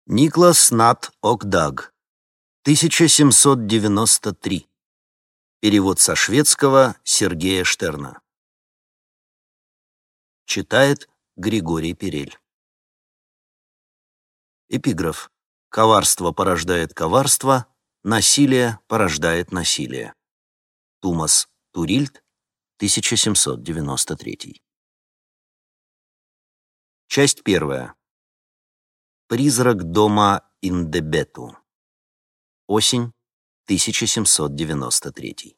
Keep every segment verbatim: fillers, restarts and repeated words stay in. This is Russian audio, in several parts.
Никлас Нат Окдаг, тысяча семьсот девяносто три. Перевод со шведского Сергея Штерна. Читает Григорий Перель. Эпиграф. Коварство порождает коварство, насилие порождает насилие. Тумас Турильд, тысяча семьсот девяносто три. Часть первая. Призрак дома Индебету. Осень, тысяча семьсот девяносто три.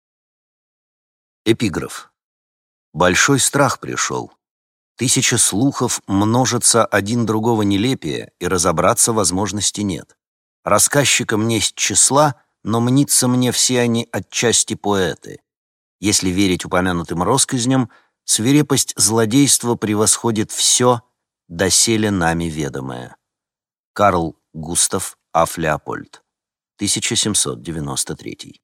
Эпиграф. Большой страх пришел. Тысяча слухов множатся один другого нелепее, и разобраться возможности нет. Рассказчикам несть числа, но мнится мне все они отчасти поэты. Если верить упомянутым россказням, свирепость злодейства превосходит все, доселе нами ведомое. Карл Густав аф Леопольд, тысяча семьсот девяносто три.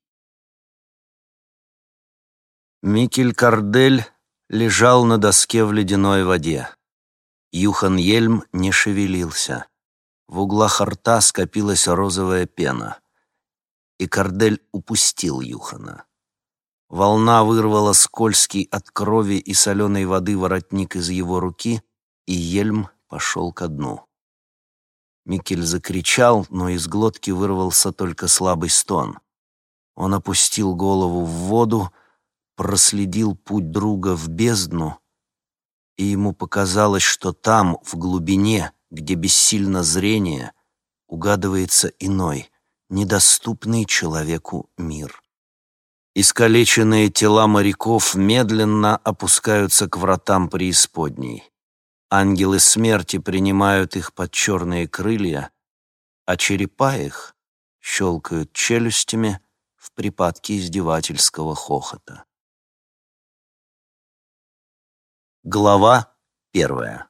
Микель Кардель лежал на доске в ледяной воде. Юхан Йельм не шевелился. В углах рта скопилась розовая пена. И Кардель упустил Юхана. Волна вырвала скользкий от крови и соленой воды воротник из его руки, и Йельм пошел ко дну. Микель закричал, но из глотки вырвался только слабый стон. Он опустил голову в воду, проследил путь друга в бездну, и ему показалось, что там, в глубине, где бессильно зрение, угадывается иной, недоступный человеку мир. Искалеченные тела моряков медленно опускаются к вратам преисподней. Ангелы смерти принимают их под черные крылья, а черепа их щелкают челюстями в припадке издевательского хохота. Глава первая.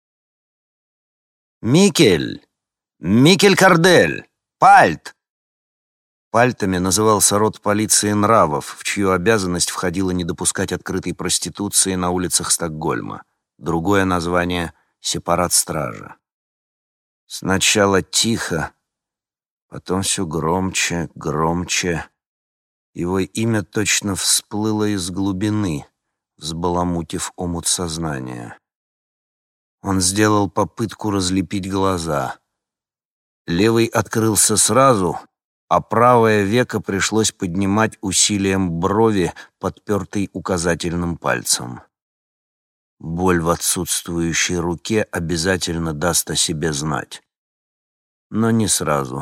«Микель! Микель Кардель! Пальт!» Пальтами назывался род полиции нравов, в чью обязанность входило не допускать открытой проституции на улицах Стокгольма. Другое название — сепарат стража. Сначала тихо, потом все громче, громче. Его имя точно всплыло из глубины, взбаламутив омут сознания. Он сделал попытку разлепить глаза. Левый открылся сразу, а правое веко пришлось поднимать усилием брови, подпертой указательным пальцем. Боль в отсутствующей руке обязательно даст о себе знать. Но не сразу.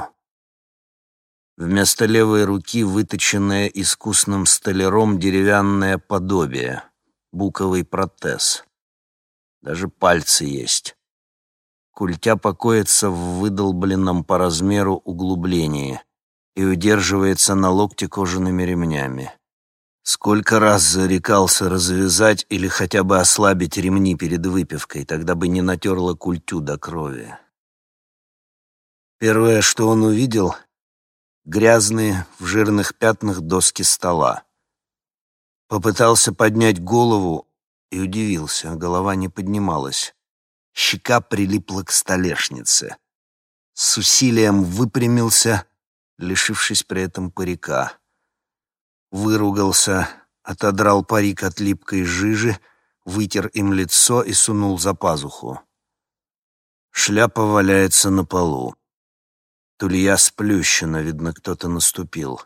Вместо левой руки выточенное искусным столяром деревянное подобие, буковый протез. Даже пальцы есть. Культя покоится в выдолбленном по размеру углублении и удерживается на локте кожаными ремнями. Сколько раз зарекался развязать или хотя бы ослабить ремни перед выпивкой, тогда бы не натерло культю до крови. Первое, что он увидел — грязные в жирных пятнах доски стола. Попытался поднять голову и удивился, голова не поднималась. Щека прилипла к столешнице. С усилием выпрямился, лишившись при этом парика. Выругался, отодрал парик от липкой жижи, вытер им лицо и сунул за пазуху. Шляпа валяется на полу. Тулья сплющена, видно, кто-то наступил.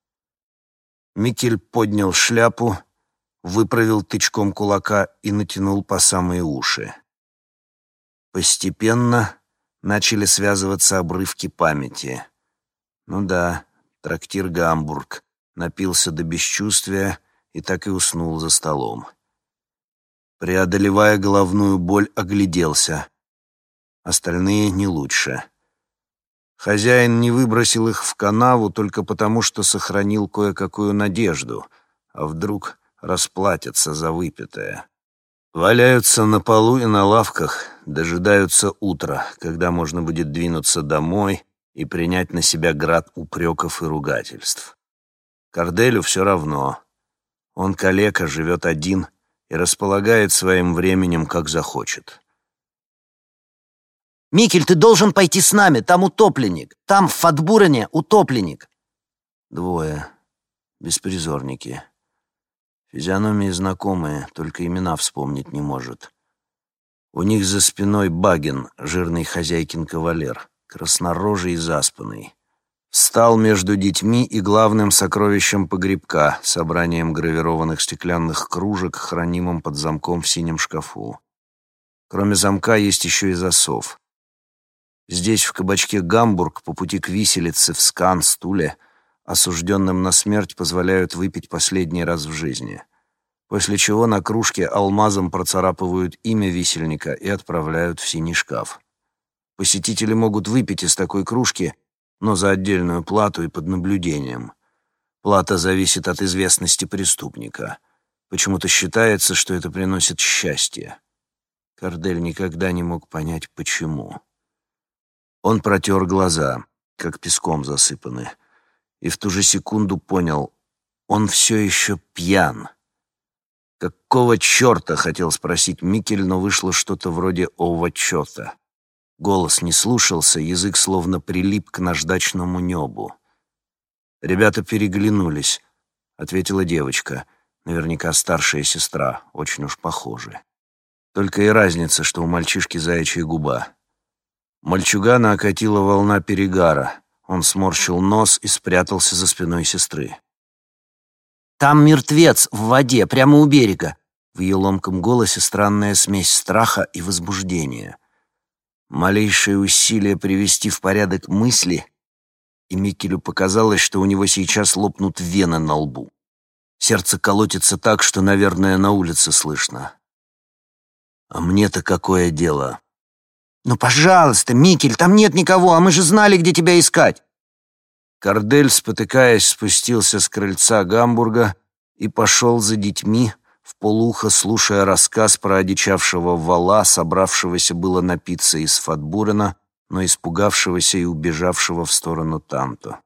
Микель поднял шляпу, выправил тычком кулака и натянул по самые уши. Постепенно начали связываться обрывки памяти. Ну да, трактир «Гамбург». Напился до бесчувствия и так и уснул за столом. Преодолевая головную боль, огляделся. Остальные не лучше. Хозяин не выбросил их в канаву только потому, что сохранил кое-какую надежду, а вдруг расплатятся за выпитое. Валяются на полу и на лавках, дожидаются утра, когда можно будет двинуться домой и принять на себя град упреков и ругательств. Карделю все равно. Он калека, живет один и располагает своим временем, как захочет. «Микель, ты должен пойти с нами, там утопленник. Там, в Фатбурене, утопленник». Двое. Беспризорники. Физиономии знакомые, только имена вспомнить не может. У них за спиной Багин, жирный хозяйкин кавалер, краснорожий и заспанный. Встал между детьми и главным сокровищем погребка, собранием гравированных стеклянных кружек, хранимым под замком в синем шкафу. Кроме замка есть еще и засов. Здесь, в кабачке «Гамбург», по пути к виселице в Скан-Стуле, осужденным на смерть позволяют выпить последний раз в жизни, после чего на кружке алмазом процарапывают имя висельника и отправляют в синий шкаф. Посетители могут выпить из такой кружки, но за отдельную плату и под наблюдением. Плата зависит от известности преступника. Почему-то считается, что это приносит счастье. Кардель никогда не мог понять, почему. Он протер глаза, как песком засыпаны, и в ту же секунду понял, он все еще пьян. «Какого черта?» — хотел спросить Микель, но вышло что-то вроде овочета. Голос не слушался, язык словно прилип к наждачному небу. Ребята переглянулись. Ответила девочка, наверняка старшая сестра, очень уж похожи. Только и разница, что у мальчишки заячья губа. Мальчугана окатила волна перегара. Он сморщил нос и спрятался за спиной сестры. «Там мертвец в воде, прямо у берега». В ее ломком голосе странная смесь страха и возбуждения. Малейшее усилие привести в порядок мысли, и Микелю показалось, что у него сейчас лопнут вены на лбу. Сердце колотится так, что, наверное, на улице слышно. А мне-то какое дело? «Ну, пожалуйста, Микель, там нет никого, а мы же знали, где тебя искать». Кардель, спотыкаясь, спустился с крыльца Гамбурга и пошел за детьми, вполуха слушая рассказ про одичавшего вала, собравшегося было напиться из Фатбурена, но испугавшегося и убежавшего в сторону Танто.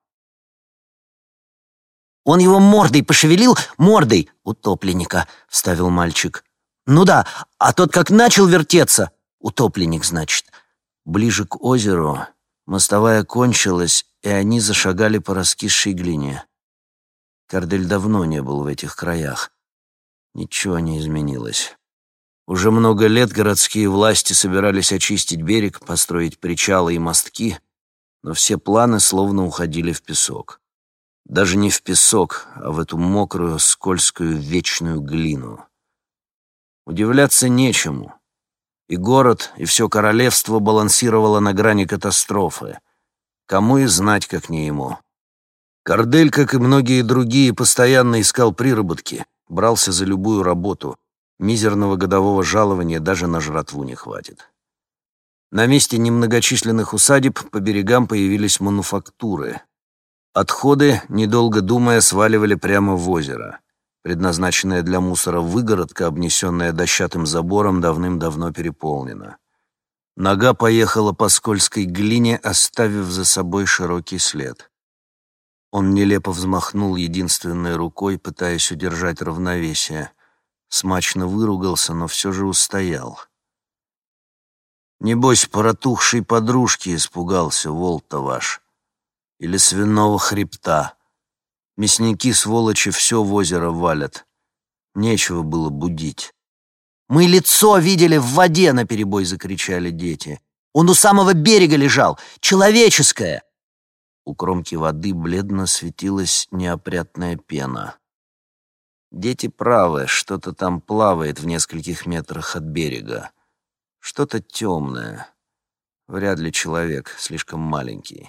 «Он его мордой пошевелил, мордой утопленника», — вставил мальчик. «Ну да, а тот как начал вертеться, утопленник, значит». Ближе к озеру мостовая кончилась, и они зашагали по раскисшей глине. Кардель давно не был в этих краях. Ничего не изменилось. Уже много лет городские власти собирались очистить берег, построить причалы и мостки, но все планы словно уходили в песок. Даже не в песок, а в эту мокрую, скользкую, вечную глину. Удивляться нечему. И город, и все королевство балансировало на грани катастрофы. Кому и знать, как не ему. Кардель, как и многие другие, постоянно искал приработки, брался за любую работу. Мизерного годового жалования даже на жратву не хватит. На месте немногочисленных усадеб по берегам появились мануфактуры. Отходы, недолго думая, сваливали прямо в озеро. Предназначенная для мусора выгородка, обнесенная дощатым забором, давным-давно переполнена. Нога поехала по скользкой глине, оставив за собой широкий след. Он нелепо взмахнул единственной рукой, пытаясь удержать равновесие. Смачно выругался, но все же устоял. Небось, протухшей подружки испугался, вол-то ваш. Или свиного хребта. Мясники, сволочи, все в озеро валят. Нечего было будить. «Мы лицо видели в воде!» — наперебой закричали дети. «Он у самого берега лежал! Человеческое!» У кромки воды бледно светилась неопрятная пена. Дети правы, что-то там плавает в нескольких метрах от берега. Что-то темное. Вряд ли человек, слишком маленький.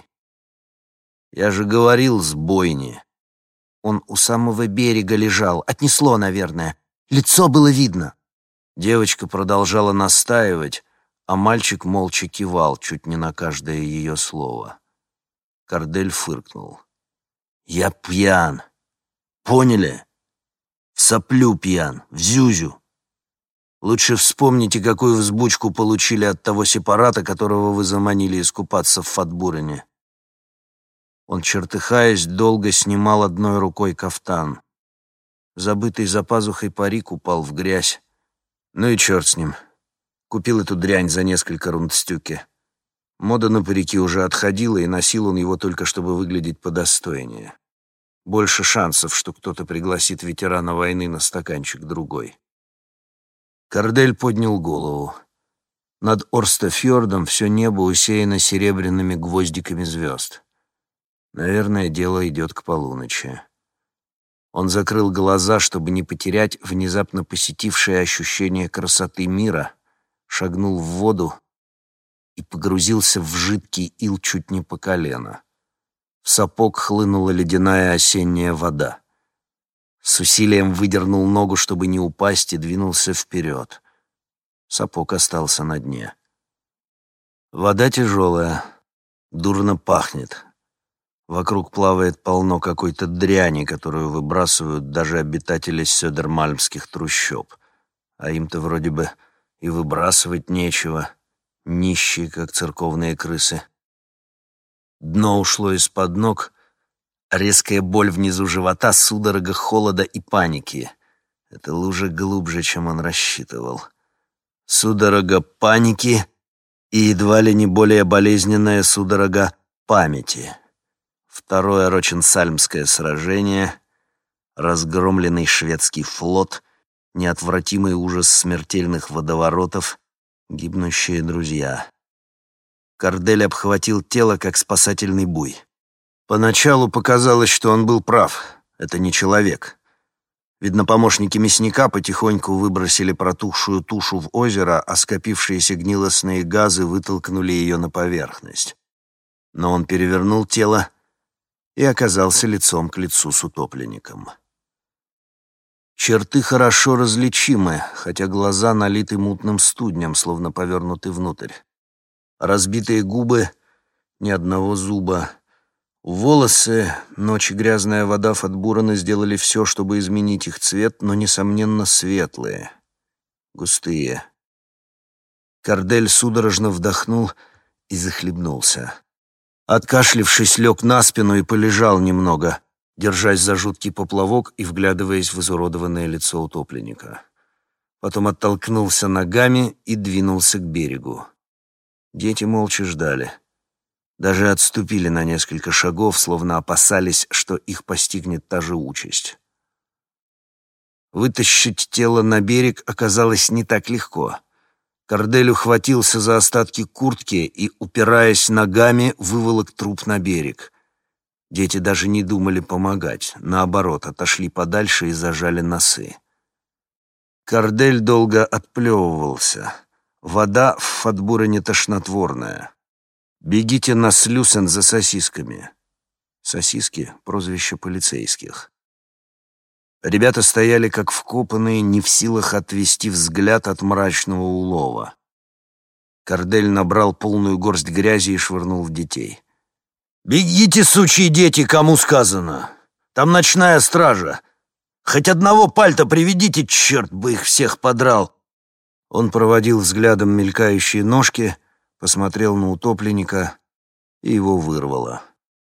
Я же говорил, с бойни. Он у самого берега лежал. Отнесло, наверное. Лицо было видно. Девочка продолжала настаивать, а мальчик молча кивал чуть не на каждое ее слово. Кардель фыркнул. «Я пьян. Поняли? В соплю пьян, в зюзю. Лучше вспомните, какую взбучку получили от того сепарата, которого вы заманили искупаться в Фатбурене». Он, чертыхаясь, долго снимал одной рукой кафтан. Забытый за пазухой парик упал в грязь. Ну и черт с ним. Купил эту дрянь за несколько рундстюки. Мода на парики уже отходила, и носил он его только чтобы выглядеть подостойнее. Больше шансов, что кто-то пригласит ветерана войны на стаканчик другой. Кардель поднял голову. Над Орстафьордом все небо усеяно серебряными гвоздиками звезд. Наверное, дело идет к полуночи. Он закрыл глаза, чтобы не потерять внезапно посетившее ощущение красоты мира, шагнул в воду и погрузился в жидкий ил чуть не по колено. В сапог хлынула ледяная осенняя вода. С усилием выдернул ногу, чтобы не упасть, и двинулся вперед. Сапог остался на дне. Вода тяжелая, дурно пахнет. Вокруг плавает полно какой-то дряни, которую выбрасывают даже обитатели сёдермальмских трущоб. А им-то вроде бы и выбрасывать нечего, нищие, как церковные крысы. Дно ушло из-под ног, резкая боль внизу живота, судорога холода и паники. Эта лужа глубже, чем он рассчитывал. Судорога паники и едва ли не более болезненная судорога памяти. Второе Роченсальмское сражение, разгромленный шведский флот, неотвратимый ужас смертельных водоворотов, гибнущие друзья. Кардель обхватил тело, как спасательный буй. Поначалу показалось, что он был прав. Это не человек. Видно, помощники мясника потихоньку выбросили протухшую тушу в озеро, а скопившиеся гнилостные газы вытолкнули ее на поверхность. Но он перевернул тело и оказался лицом к лицу с утопленником. Черты хорошо различимы, хотя глаза налиты мутным студнем, словно повернуты внутрь. Разбитые губы, ни одного зуба. Волосы, ночь и грязная вода Фатбурена сделали все, чтобы изменить их цвет, но, несомненно, светлые, густые. Кардель судорожно вдохнул и захлебнулся. Откашлившись, лег на спину и полежал немного, держась за жуткий поплавок и вглядываясь в изуродованное лицо утопленника. Потом оттолкнулся ногами и двинулся к берегу. Дети молча ждали. Даже отступили на несколько шагов, словно опасались, что их постигнет та же участь. Вытащить тело на берег оказалось не так легко. Кардель ухватился за остатки куртки и, упираясь ногами, выволок труп на берег. Дети даже не думали помогать, наоборот, отошли подальше и зажали носы. Кардель долго отплевывался. Вода в Фатбурене тошнотворная. «Бегите на Слюсен за сосисками». Сосиски — прозвище полицейских. Ребята стояли как вкопанные, не в силах отвести взгляд от мрачного улова. Кардель набрал полную горсть грязи и швырнул в детей. «Бегите, сучьи дети, кому сказано! Там ночная стража! Хоть одного пальта приведите, черт бы их всех подрал!» Он проводил взглядом мелькающие ножки, посмотрел на утопленника, и его вырвало.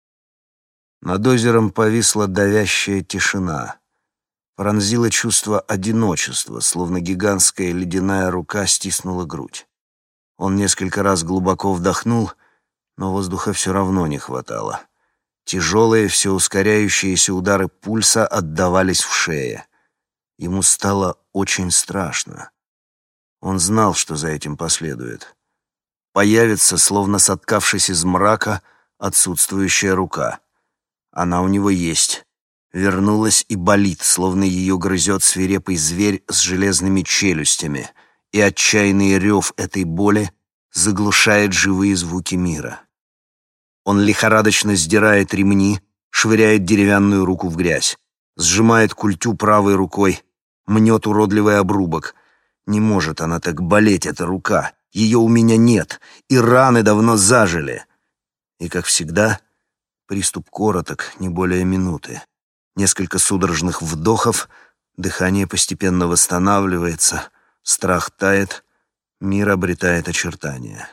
Над озером повисла давящая тишина. Пронзило чувство одиночества, словно гигантская ледяная рука стиснула грудь. Он несколько раз глубоко вдохнул, но воздуха все равно не хватало. Тяжелые, все ускоряющиеся удары пульса отдавались в шее. Ему стало очень страшно. Он знал, что за этим последует. Появится, словно соткавшись из мрака, отсутствующая рука. Она у него есть. Вернулась и болит, словно ее грызет свирепый зверь с железными челюстями, и отчаянный рев этой боли заглушает живые звуки мира. Он лихорадочно сдирает ремни, швыряет деревянную руку в грязь, сжимает культю правой рукой, мнет уродливый обрубок. Не может она так болеть, эта рука. Ее у меня нет, и раны давно зажили. И, как всегда, приступ короток, не более минуты. Несколько судорожных вдохов, дыхание постепенно восстанавливается, страх тает, мир обретает очертания.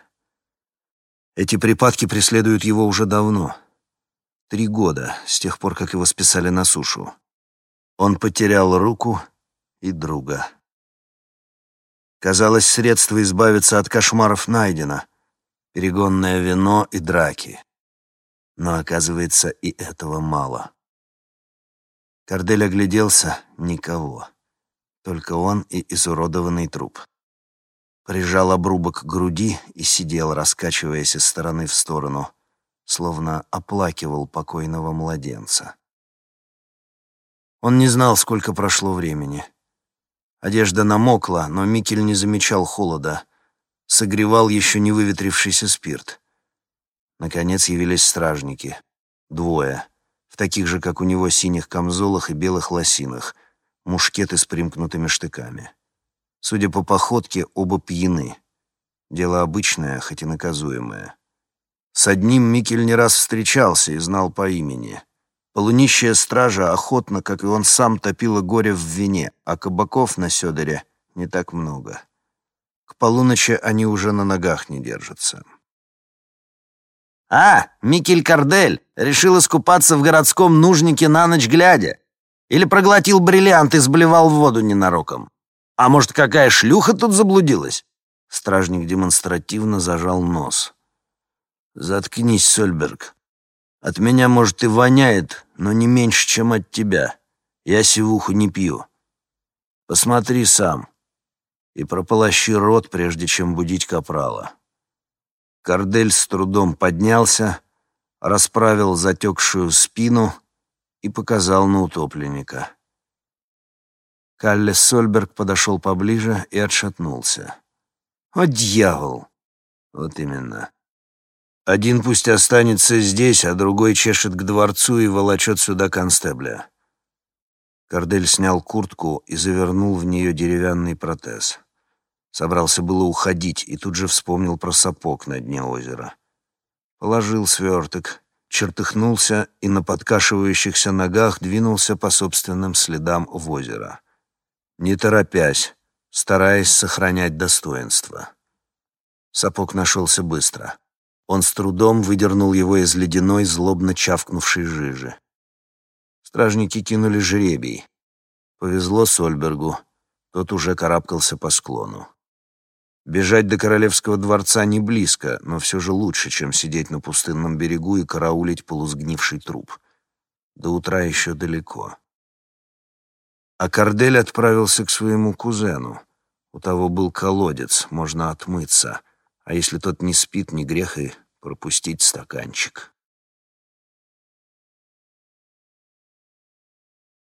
Эти припадки преследуют его уже давно. Три года, с тех пор, как его списали на сушу. Он потерял руку и друга. Казалось, средство избавиться от кошмаров найдено. перегонное вино и драки. Но, оказывается, и этого мало. Кардель огляделся — никого. Только он и изуродованный труп. Прижал обрубок к груди и сидел, раскачиваясь из стороны в сторону, словно оплакивал покойного младенца. Он не знал, сколько прошло времени. Одежда намокла, но Микель не замечал холода. Согревал еще не выветрившийся спирт. Наконец явились стражники. Двое. В таких же, как у него, синих камзолах и белых лосинах. Мушкеты с примкнутыми штыками. Судя по походке, оба пьяны. Дело обычное, хоть и наказуемое. С одним Микель не раз встречался и знал по имени. Полунищая стража охотно, как и он сам, топила горе в вине, а кабаков на Сёдоре не так много. К полуночи они уже на ногах не держатся. «А, Микель Кардель решил искупаться в городском нужнике на ночь глядя. Или проглотил бриллиант и сблевал в воду ненароком. А может, какая шлюха тут заблудилась?» Стражник демонстративно зажал нос. «Заткнись, Сольберг. От меня, может, и воняет, но не меньше, чем от тебя. Я сивуху не пью. Посмотри сам и прополощи рот, прежде чем будить капрала». Кардель с трудом поднялся, расправил затекшую спину и показал на утопленника. Калле Сольберг подошел поближе и отшатнулся. «О, дьявол!» «Вот именно. Один пусть останется здесь, а другой чешет к дворцу и волочет сюда констебля». Кардель снял куртку и завернул в нее деревянный протез. Собрался было уходить и тут же вспомнил про сапог на дне озера. Положил сверток, чертыхнулся и на подкашивающихся ногах двинулся по собственным следам в озеро. Не торопясь, стараясь сохранять достоинство. Сапог нашелся быстро. Он с трудом выдернул его из ледяной, злобно чавкнувшей жижи. Стражники кинули жребий. Повезло Сольбергу, тот уже карабкался по склону. Бежать до королевского дворца не близко, но все же лучше, чем сидеть на пустынном берегу и караулить полусгнивший труп. До утра еще далеко. А Кардель отправился к своему кузену. У того был колодец, можно отмыться. А если тот не спит, не грех и пропустить стаканчик.